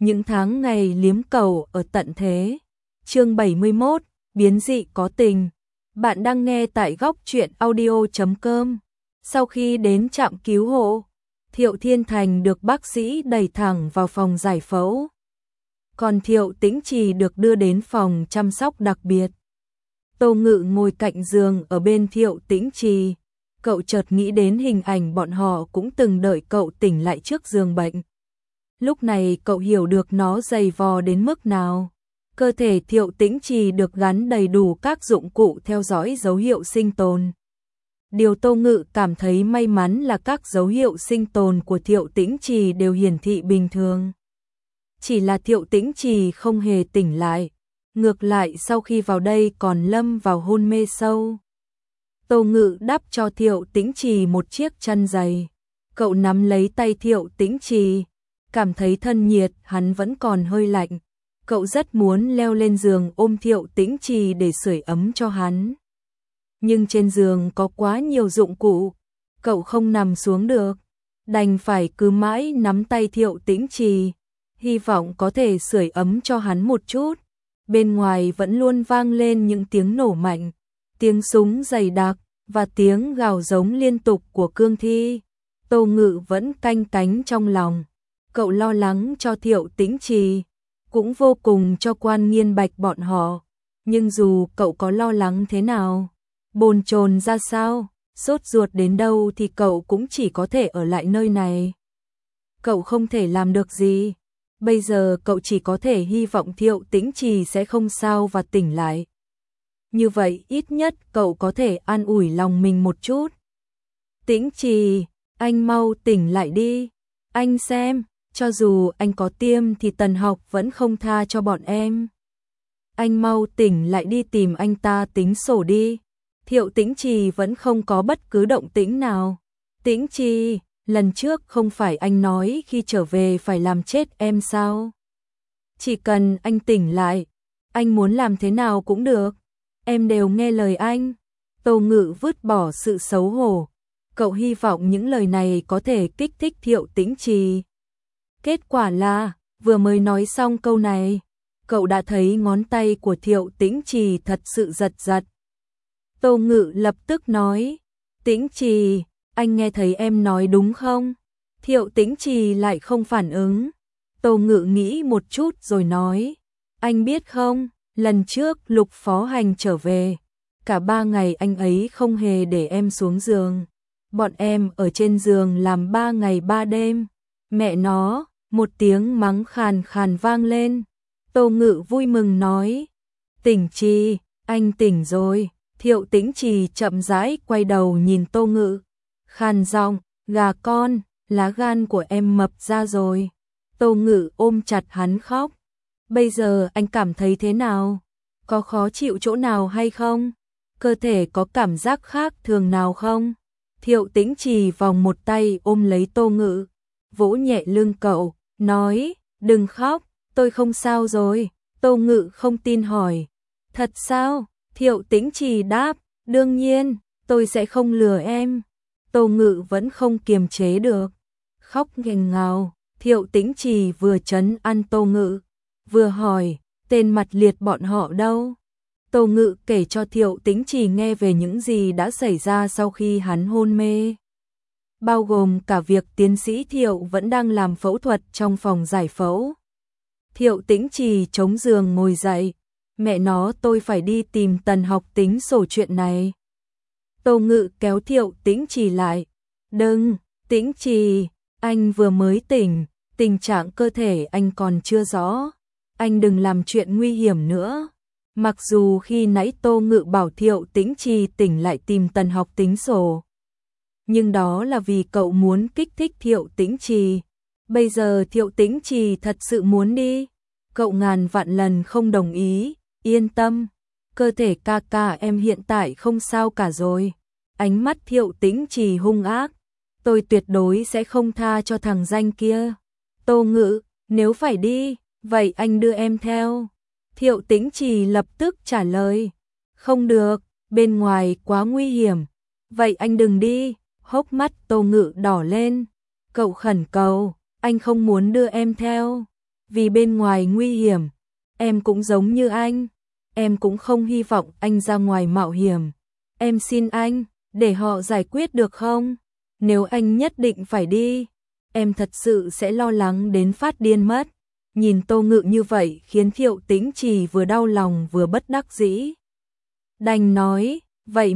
những tháng ngày liếm cầu ở tận thế. Chương 71, biến dị có tình. Bạn đang nghe tại góc truyện audio.com. Sau khi đến trạm cứu hộ, Thiệu Thiên Thành được bác sĩ đẩy thẳng vào phòng giải phẫu. Còn Thiệu Tĩnh Trì được đưa đến phòng chăm sóc đặc biệt. Tô Ngự ngồi cạnh giường ở bên Thiệu Tĩnh Trì. Cậu chợt nghĩ đến hình ảnh bọn họ cũng từng đợi cậu tỉnh lại trước giường bệnh. Lúc này cậu hiểu được nó dày vò đến mức nào. Cơ thể Thiệu Tĩnh Trì được gắn đầy đủ các dụng cụ theo dõi dấu hiệu sinh tồn. Điều Tô Ngự cảm thấy may mắn là các dấu hiệu sinh tồn của Thiệu Tĩnh Trì đều hiển thị bình thường. Chỉ là Thiệu Tĩnh Trì không hề tỉnh lại, ngược lại sau khi vào đây còn lâm vào hôn mê sâu. Tô Ngự đắp cho Thiệu Tĩnh Trì một chiếc chăn dày. Cậu nắm lấy tay Thiệu Tĩnh Trì, cảm thấy thân nhiệt hắn vẫn còn hơi lạnh. Cậu rất muốn leo lên giường ôm Thiệu Tĩnh Trì để sưởi ấm cho hắn. Nhưng trên giường có quá nhiều dụng cụ, cậu không nằm xuống được, đành phải cứ mãi nắm tay Thiệu Tĩnh Trì, hy vọng có thể sưởi ấm cho hắn một chút. Bên ngoài vẫn luôn vang lên những tiếng nổ mạnh, tiếng súng dày đặc và tiếng gào giống liên tục của cương thi. Tô Ngự vẫn canh cánh trong lòng, cậu lo lắng cho Thiệu Tĩnh Trì, cũng vô cùng cho Quan Nghiên Bạch bọn họ. Nhưng dù cậu có lo lắng thế nào, bồn chồn ra sao, sốt ruột đến đâu thì cậu cũng chỉ có thể ở lại nơi này. Cậu không thể làm được gì. Bây giờ cậu chỉ có thể hy vọng Thiệu Tĩnh Trì sẽ không sao và tỉnh lại. Như vậy ít nhất cậu có thể an ủi lòng mình một chút. Tĩnh Trì, anh mau tỉnh lại đi. Anh xem, cho dù anh có tiêm thì Tần Học vẫn không tha cho bọn em. Anh mau tỉnh lại đi, tìm anh ta tính sổ đi. Thiệu Tĩnh Trì vẫn không có bất cứ động tĩnh nào. Tĩnh Trì, lần trước không phải anh nói khi trở về phải làm chết em sao? Chỉ cần anh tỉnh lại, anh muốn làm thế nào cũng được. Em đều nghe lời anh. Tô Ngự vứt bỏ sự xấu hổ. Cậu hy vọng những lời này có thể kích thích Thiệu Tĩnh Trì. Kết quả là, vừa mới nói xong câu này, cậu đã thấy ngón tay của Thiệu Tĩnh Trì thật sự giật giật. Tô Ngự lập tức nói, Tĩnh Trì, anh nghe thấy em nói đúng không? Thiệu Tĩnh Trì lại không phản ứng. Tô Ngự nghĩ một chút rồi nói, anh biết không, lần trước Lục Phó Hành trở về, cả 3 ngày anh ấy không hề để em xuống giường. Bọn em ở trên giường làm 3 ngày 3 đêm. Mẹ nó, một tiếng mắng khàn khàn vang lên. Tô Ngự vui mừng nói, Tĩnh Trì, anh tỉnh rồi. Thiệu Tĩnh Trì chậm rãi quay đầu nhìn Tô Ngự, khàn giọng, gà con, lá gan của em mập ra rồi. Tô Ngự ôm chặt hắn khóc. Bây giờ anh cảm thấy thế nào? Có khó chịu chỗ nào hay không? Cơ thể có cảm giác khác thường nào không? Thiệu Tĩnh Trì vòng một tay ôm lấy Tô Ngự, vỗ nhẹ lưng cậu, nói, đừng khóc, tôi không sao rồi. Tô Ngự không tin hỏi, thật sao? Thiệu Tĩnh Trì đáp, đương nhiên, tôi sẽ không lừa em. Tô Ngự vẫn không kiềm chế được, khóc nghẹn ngào. Thiệu Tĩnh Trì vừa trấn an Tô Ngự, vừa hỏi, tên mặt liệt bọn họ đâu? Tô Ngự kể cho Thiệu Tĩnh Trì nghe về những gì đã xảy ra sau khi hắn hôn mê, bao gồm cả việc tiến sĩ Thiệu vẫn đang làm phẫu thuật trong phòng giải phẫu. Thiệu Tĩnh Trì chống giường ngồi dậy, mẹ nó, tôi phải đi tìm Tần Học tính sổ chuyện này. Tô Ngự kéo Thiệu Tĩnh Trì lại, đừng, Tĩnh Trì, anh vừa mới tỉnh, tình trạng cơ thể anh còn chưa rõ, anh đừng làm chuyện nguy hiểm nữa. Mặc dù khi nãy Tô Ngự bảo Thiệu Tĩnh Trì tỉnh lại tìm Tần Học tính sổ, nhưng đó là vì cậu muốn kích thích Thiệu Tĩnh Trì. Bây giờ Thiệu Tĩnh Trì thật sự muốn đi, cậu ngàn vạn lần không đồng ý. Yên tâm, cơ thể ca ca em hiện tại không sao cả rồi. Ánh mắt Thiệu Tĩnh Trì hung ác, tôi tuyệt đối sẽ không tha cho thằng danh kia. Tô Ngự, nếu phải đi, vậy anh đưa em theo. Thiệu Tĩnh Trì lập tức trả lời, không được, bên ngoài quá nguy hiểm. Vậy anh đừng đi. Hốc mắt Tô Ngự đỏ lên, cậu khẩn cầu, anh không muốn đưa em theo. vì bên ngoài nguy hiểm. Em cũng giống như anh, em cũng không hy vọng anh ra ngoài mạo hiểm. Em xin anh, để họ giải quyết được không? Nếu anh nhất định phải đi, em thật sự sẽ lo lắng đến phát điên mất. Nhìn Tô Ngự như vậy khiến Thiệu Tĩnh Trì vừa đau lòng vừa bất đắc dĩ. Đành nói, vậy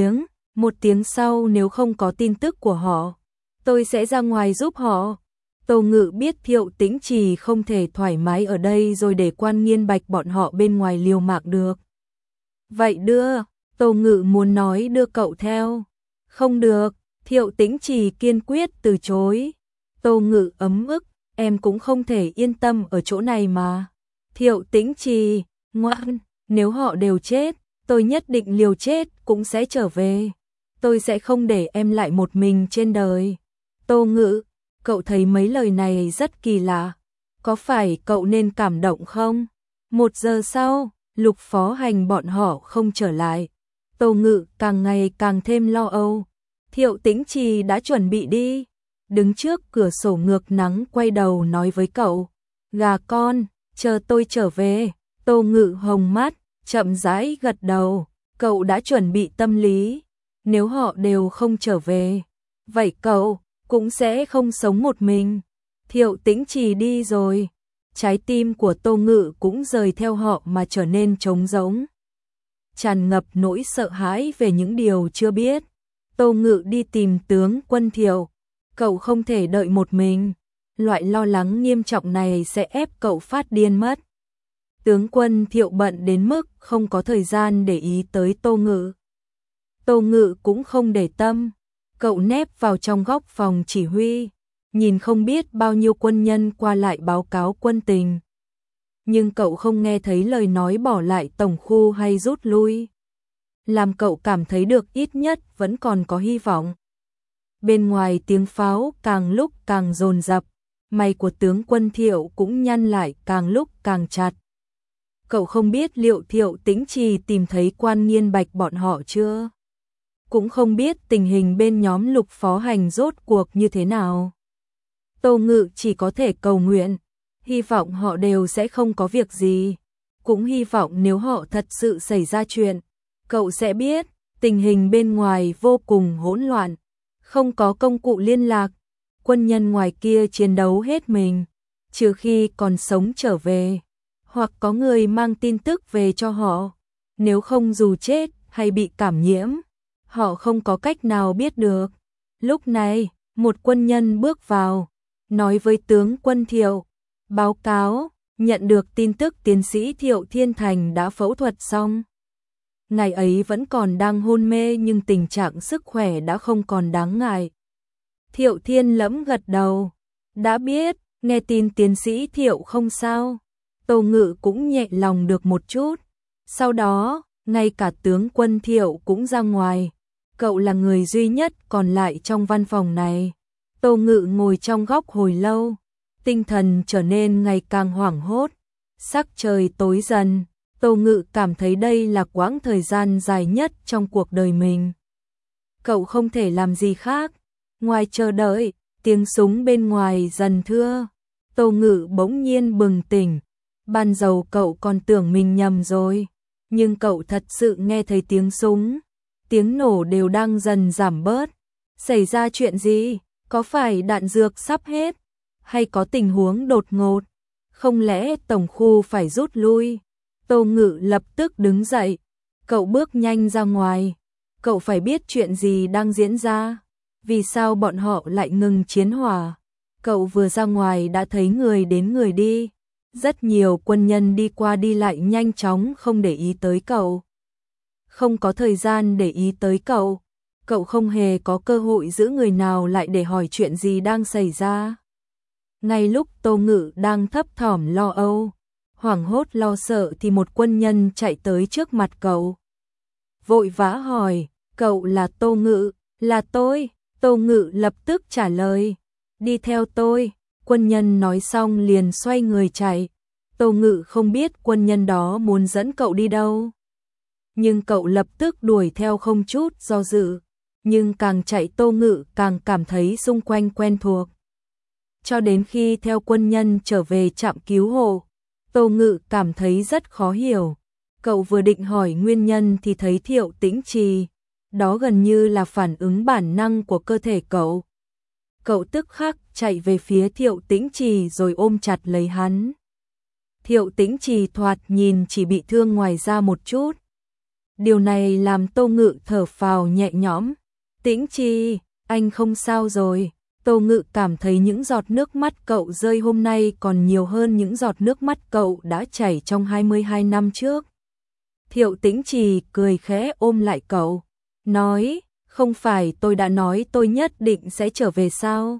một tiếng sau nếu không có tin tức của họ, tôi sẽ ra ngoài giúp họ. Tô Ngự biết Thiệu Tĩnh Trì không thể thoải mái ở đây rồi để Quan Nghiên Bạch bọn họ bên ngoài liều mạng được. Vậy Tô Ngự muốn nói đưa cậu theo. Không được, Thiệu Tĩnh Trì kiên quyết từ chối. Tô Ngự ấm ức, em cũng không thể yên tâm ở chỗ này mà. Thiệu Tĩnh Trì, ngoan, nếu họ đều chết, tôi nhất định liều chết cũng sẽ trở về. Tôi sẽ không để em lại một mình trên đời. Tô Ngự, cậu thấy mấy lời này rất kỳ lạ. Có phải cậu nên cảm động không? 1 giờ sau, Lục Phó Hành bọn họ không trở lại. Tô Ngự càng ngày càng thêm lo âu. Thiệu Tĩnh Trì đã chuẩn bị đi. Đứng trước cửa sổ ngược nắng quay đầu nói với cậu. Gà con, chờ tôi trở về. Tô Ngự hồng mắt, chậm rãi gật đầu. Cậu đã chuẩn bị tâm lý. Nếu họ đều không trở về, vậy cậu cũng sẽ không sống một mình. Thiệu Tĩnh Trì đi rồi. Trái tim của Tô Ngự cũng rời theo họ mà trở nên trống rỗng. Tràn ngập nỗi sợ hãi về những điều chưa biết. Tô Ngự đi tìm tướng quân Thiệu. Cậu không thể đợi một mình. Loại lo lắng nghiêm trọng này sẽ ép cậu phát điên mất. Tướng quân Thiệu bận đến mức không có thời gian để ý tới Tô Ngự. Tô Ngự cũng không để tâm. Cậu nép vào trong góc phòng chỉ huy, nhìn không biết bao nhiêu quân nhân qua lại báo cáo quân tình. Nhưng cậu không nghe thấy lời nói bỏ lại tổng khu hay rút lui. Làm cậu cảm thấy được ít nhất vẫn còn có hy vọng. Bên ngoài tiếng pháo càng lúc càng dồn dập, mày của tướng quân Thiệu cũng nhăn lại càng lúc càng chặt. Cậu không biết liệu Thiệu Tĩnh Trì tìm thấy Quan Nghiên Bạch bọn họ chưa? Cũng không biết tình hình bên nhóm Lục Phó Hành rốt cuộc như thế nào. Tô Ngự chỉ có thể cầu nguyện, hy vọng họ đều sẽ không có việc gì. Cũng hy vọng nếu họ thật sự xảy ra chuyện, cậu sẽ biết tình hình bên ngoài vô cùng hỗn loạn, không có công cụ liên lạc, quân nhân ngoài kia chiến đấu hết mình, trừ khi còn sống trở về, hoặc có người mang tin tức về cho họ, nếu không dù chết hay bị cảm nhiễm, họ không có cách nào biết được. Lúc này, một quân nhân bước vào, nói với tướng quân Thiệu, báo cáo, nhận được tin tức tiến sĩ Thiệu Thiên Thành đã phẫu thuật xong. Ngày ấy vẫn còn đang hôn mê nhưng tình trạng sức khỏe đã không còn đáng ngại. Thiệu Thiên Lẫm gật đầu, đã biết, nghe tin tiến sĩ Thiệu không sao. Tô Ngự cũng nhẹ lòng được một chút. Sau đó, ngay cả tướng quân Thiệu cũng ra ngoài. Cậu là người duy nhất còn lại trong văn phòng này. Tô Ngự ngồi trong góc hồi lâu, tinh thần trở nên ngày càng hoảng hốt. Sắc trời tối dần, Tô Ngự cảm thấy đây là quãng thời gian dài nhất trong cuộc đời mình. Cậu không thể làm gì khác, ngoài chờ đợi, tiếng súng bên ngoài dần thưa. Tô Ngự bỗng nhiên bừng tỉnh, ban đầu cậu còn tưởng mình nhầm rồi, nhưng cậu thật sự nghe thấy tiếng súng. Tiếng nổ đều đang dần giảm bớt. Xảy ra chuyện gì? Có phải đạn dược sắp hết? Hay có tình huống đột ngột? Không lẽ tổng khu phải rút lui? Tô Ngự lập tức đứng dậy. Cậu bước nhanh ra ngoài. Cậu phải biết chuyện gì đang diễn ra. Vì sao bọn họ lại ngừng chiến hỏa? Cậu vừa ra ngoài đã thấy người đến người đi. Rất nhiều quân nhân đi qua đi lại nhanh chóng không để ý tới cậu. Không có thời gian để ý tới cậu. Cậu không hề có cơ hội giữ người nào lại để hỏi chuyện gì đang xảy ra. Ngay lúc Tô Ngự đang thấp thỏm lo âu, hoảng hốt lo sợ thì một quân nhân chạy tới trước mặt cậu. Vội vã hỏi, cậu là Tô Ngự? Là tôi. Tô Ngự lập tức trả lời, đi theo tôi. Quân nhân nói xong liền xoay người chạy. Tô Ngự không biết quân nhân đó muốn dẫn cậu đi đâu. Nhưng cậu lập tức đuổi theo không chút do dự. Nhưng càng chạy Tô Ngự càng cảm thấy xung quanh quen thuộc. cho đến khi theo quân nhân trở về trạm cứu hộ. Tô Ngự cảm thấy rất khó hiểu. Cậu vừa định hỏi nguyên nhân thì thấy Thiệu Tĩnh Trì. Đó gần như là phản ứng bản năng của cơ thể cậu. Cậu tức khắc chạy về phía Thiệu Tĩnh Trì rồi ôm chặt lấy hắn. Thiệu Tĩnh Trì thoạt nhìn chỉ bị thương ngoài da một chút. Điều này làm Tô Ngự thở phào nhẹ nhõm. Tĩnh Trì, anh không sao rồi. Tô Ngự cảm thấy những giọt nước mắt cậu rơi hôm nay còn nhiều hơn những giọt nước mắt cậu đã chảy trong 22 năm trước. Thiệu Tĩnh Trì cười khẽ ôm lại cậu, nói, không phải tôi đã nói tôi nhất định sẽ trở về sao?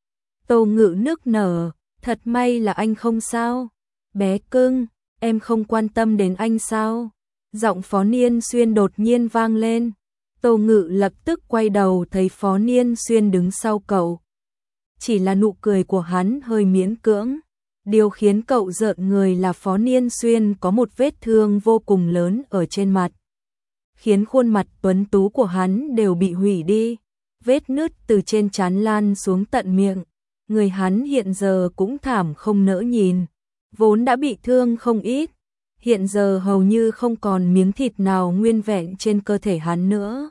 Tô Ngự nức nở, thật may là anh không sao. Bé cưng, em không quan tâm đến anh sao? Giọng Phó Niên Xuyên đột nhiên vang lên. Tô Ngự lập tức quay đầu thấy Phó Niên Xuyên đứng sau cậu. Chỉ là nụ cười của hắn hơi miễn cưỡng. Điều khiến cậu rợn người là Phó Niên Xuyên có một vết thương vô cùng lớn ở trên mặt, khiến khuôn mặt tuấn tú của hắn đều bị hủy đi. Vết nứt từ trên trán lan xuống tận miệng. Người hắn hiện giờ cũng thảm không nỡ nhìn. Vốn đã bị thương không ít, hiện giờ hầu như không còn miếng thịt nào nguyên vẹn trên cơ thể hắn nữa.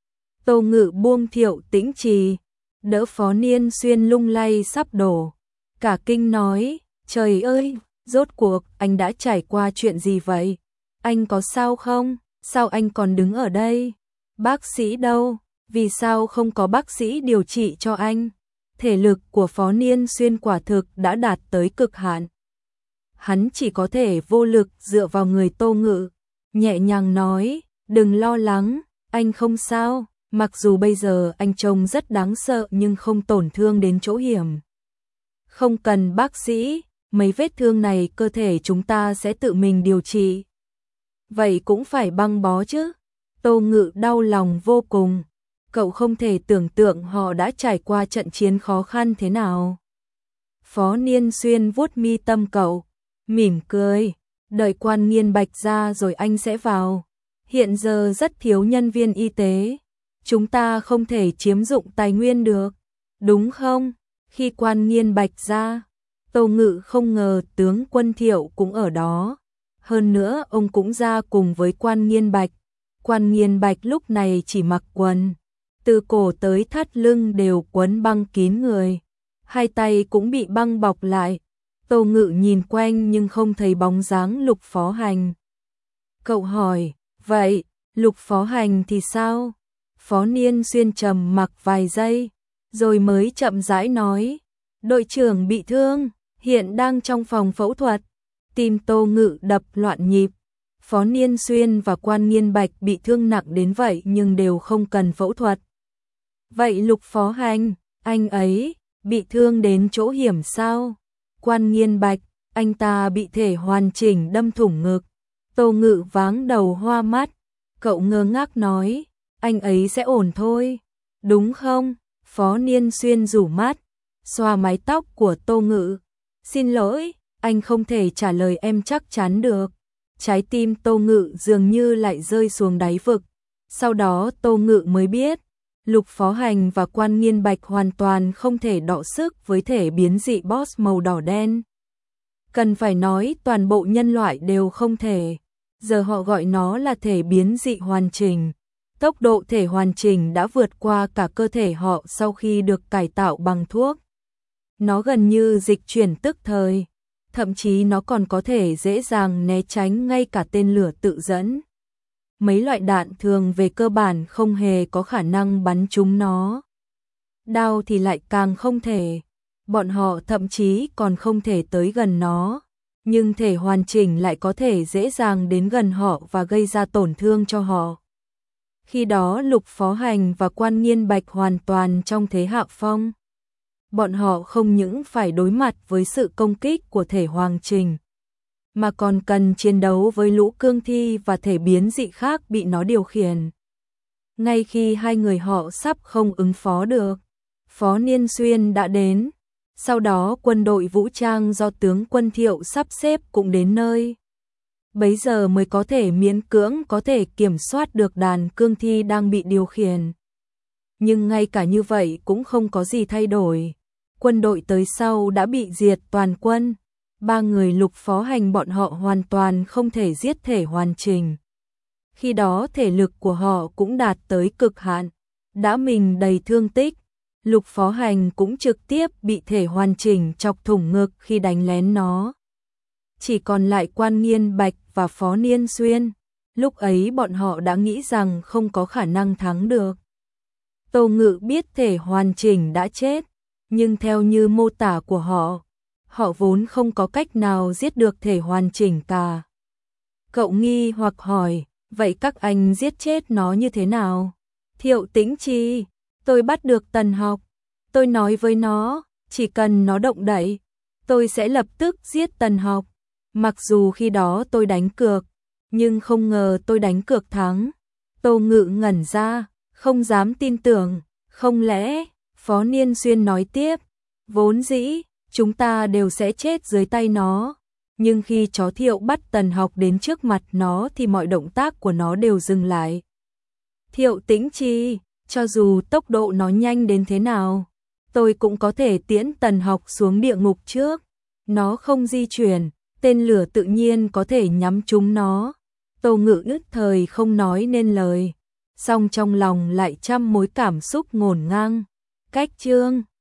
Tô Ngự buông Thiệu Tĩnh Trì, đỡ Phó Niên Xuyên lung lay sắp đổ. Cả kinh nói, trời ơi, rốt cuộc anh đã trải qua chuyện gì vậy? Anh có sao không? Sao anh còn đứng ở đây? Bác sĩ đâu? Vì sao không có bác sĩ điều trị cho anh? Thể lực của Phó Niên Xuyên quả thực đã đạt tới cực hạn. Hắn chỉ có thể vô lực dựa vào người Tô Ngự, nhẹ nhàng nói, đừng lo lắng, anh không sao, mặc dù bây giờ anh trông rất đáng sợ nhưng không tổn thương đến chỗ hiểm. Không cần bác sĩ, mấy vết thương này cơ thể chúng ta sẽ tự mình điều trị. Vậy cũng phải băng bó chứ. Tô Ngự đau lòng vô cùng. Cậu không thể tưởng tượng họ đã trải qua trận chiến khó khăn thế nào. Phó Niên Xuyên vuốt mi tâm cậu, mỉm cười, đợi Quan Nghiên Bạch ra rồi anh sẽ vào. Hiện giờ rất thiếu nhân viên y tế, chúng ta không thể chiếm dụng tài nguyên được, đúng không? Khi Quan Nghiên Bạch ra, Tô Ngự không ngờ tướng quân Thiệu cũng ở đó. Hơn nữa ông cũng ra cùng với Quan Nghiên Bạch. Quan Nghiên Bạch lúc này chỉ mặc quần, từ cổ tới thắt lưng đều quấn băng kín người, hai tay cũng bị băng bọc lại. Tô Ngự nhìn quanh nhưng không thấy bóng dáng Lục Phó Hành. Cậu hỏi, vậy, Lục Phó Hành thì sao? Phó Niên Xuyên trầm mặc vài giây, rồi mới chậm rãi nói, đội trưởng bị thương, hiện đang trong phòng phẫu thuật. Tim Tô Ngự đập loạn nhịp. Phó Niên Xuyên và Quan Nghiên Bạch bị thương nặng đến vậy nhưng đều không cần phẫu thuật. Vậy Lục Phó Hành, anh ấy bị thương đến chỗ hiểm sao? Quan Nghiên Bạch, anh ta bị thể hoàn chỉnh đâm thủng ngực. Tô Ngự váng đầu hoa mắt. Cậu ngơ ngác nói, anh ấy sẽ ổn thôi, đúng không? Phó Niên Xuyên rủ mắt, xoa mái tóc của Tô Ngự. Xin lỗi, anh không thể trả lời em chắc chắn được. Trái tim Tô Ngự dường như lại rơi xuống đáy vực. Sau đó Tô Ngự mới biết, Lục Phó Hành và Quan Nghiên Bạch hoàn toàn không thể đọ sức với thể biến dị boss màu đỏ đen. Cần phải nói toàn bộ nhân loại đều không thể. Giờ họ gọi nó là thể biến dị hoàn chỉnh. Tốc độ thể hoàn chỉnh đã vượt qua cả cơ thể họ sau khi được cải tạo bằng thuốc. Nó gần như dịch chuyển tức thời. Thậm chí nó còn có thể dễ dàng né tránh ngay cả tên lửa tự dẫn. Mấy loại đạn thường về cơ bản không hề có khả năng bắn trúng nó. Đao thì lại càng không thể. Bọn họ thậm chí còn không thể tới gần nó. Nhưng thể hoàn chỉnh lại có thể dễ dàng đến gần họ và gây ra tổn thương cho họ. Khi đó Lục Phó Hành và Quan Nghiên Bạch hoàn toàn trong thế hạ phong. Bọn họ không những phải đối mặt với sự công kích của thể hoàn chỉnh, mà còn cần chiến đấu với lũ cương thi và thể biến dị khác bị nó điều khiển. Ngay khi hai người họ sắp không ứng phó được, Phó Niên Xuyên đã đến. Sau đó quân đội vũ trang do tướng quân Thiệu sắp xếp cũng đến nơi. Bấy giờ mới có thể miễn cưỡng có thể kiểm soát được đàn cương thi đang bị điều khiển. Nhưng ngay cả như vậy cũng không có gì thay đổi. quân đội tới sau đã bị diệt toàn quân. Ba người Lục Phó Hành bọn họ hoàn toàn không thể giết Thể Hoàn Trình. Khi đó thể lực của họ cũng đạt tới cực hạn, đã mình đầy thương tích. Lục Phó Hành cũng trực tiếp bị Thể Hoàn Trình chọc thủng ngực khi đánh lén nó. Chỉ còn lại Quan Nghiên Bạch và Phó Niên Xuyên. Lúc ấy bọn họ đã nghĩ rằng không có khả năng thắng được. Tô Ngự biết Thể Hoàn Trình đã chết, nhưng theo như mô tả của họ vốn không có cách nào giết được Thể Hoàn Trình cả. Cậu nghi hoặc hỏi, vậy các anh giết chết nó như thế nào? Thiệu Tĩnh Chi, tôi bắt được Tần Học. Tôi nói với nó, chỉ cần nó động đậy, tôi sẽ lập tức giết Tần Học. Mặc dù khi đó tôi đánh cược, nhưng không ngờ tôi đánh cược thắng. Tô Ngự ngẩn ra, không dám tin tưởng, không lẽ, Phó Niên Xuyên nói tiếp, vốn dĩ, chúng ta đều sẽ chết dưới tay nó. Nhưng khi chó Thiệu bắt Tần Học đến trước mặt nó thì mọi động tác của nó đều dừng lại. Thiệu Tĩnh Chi, cho dù tốc độ nó nhanh đến thế nào, tôi cũng có thể tiễn Tần Học xuống địa ngục trước. Nó không di chuyển, tên lửa tự nhiên có thể nhắm trúng nó. Tô Ngự nhất thời không nói nên lời, song trong lòng lại trăm mối cảm xúc ngổn ngang. Cách chương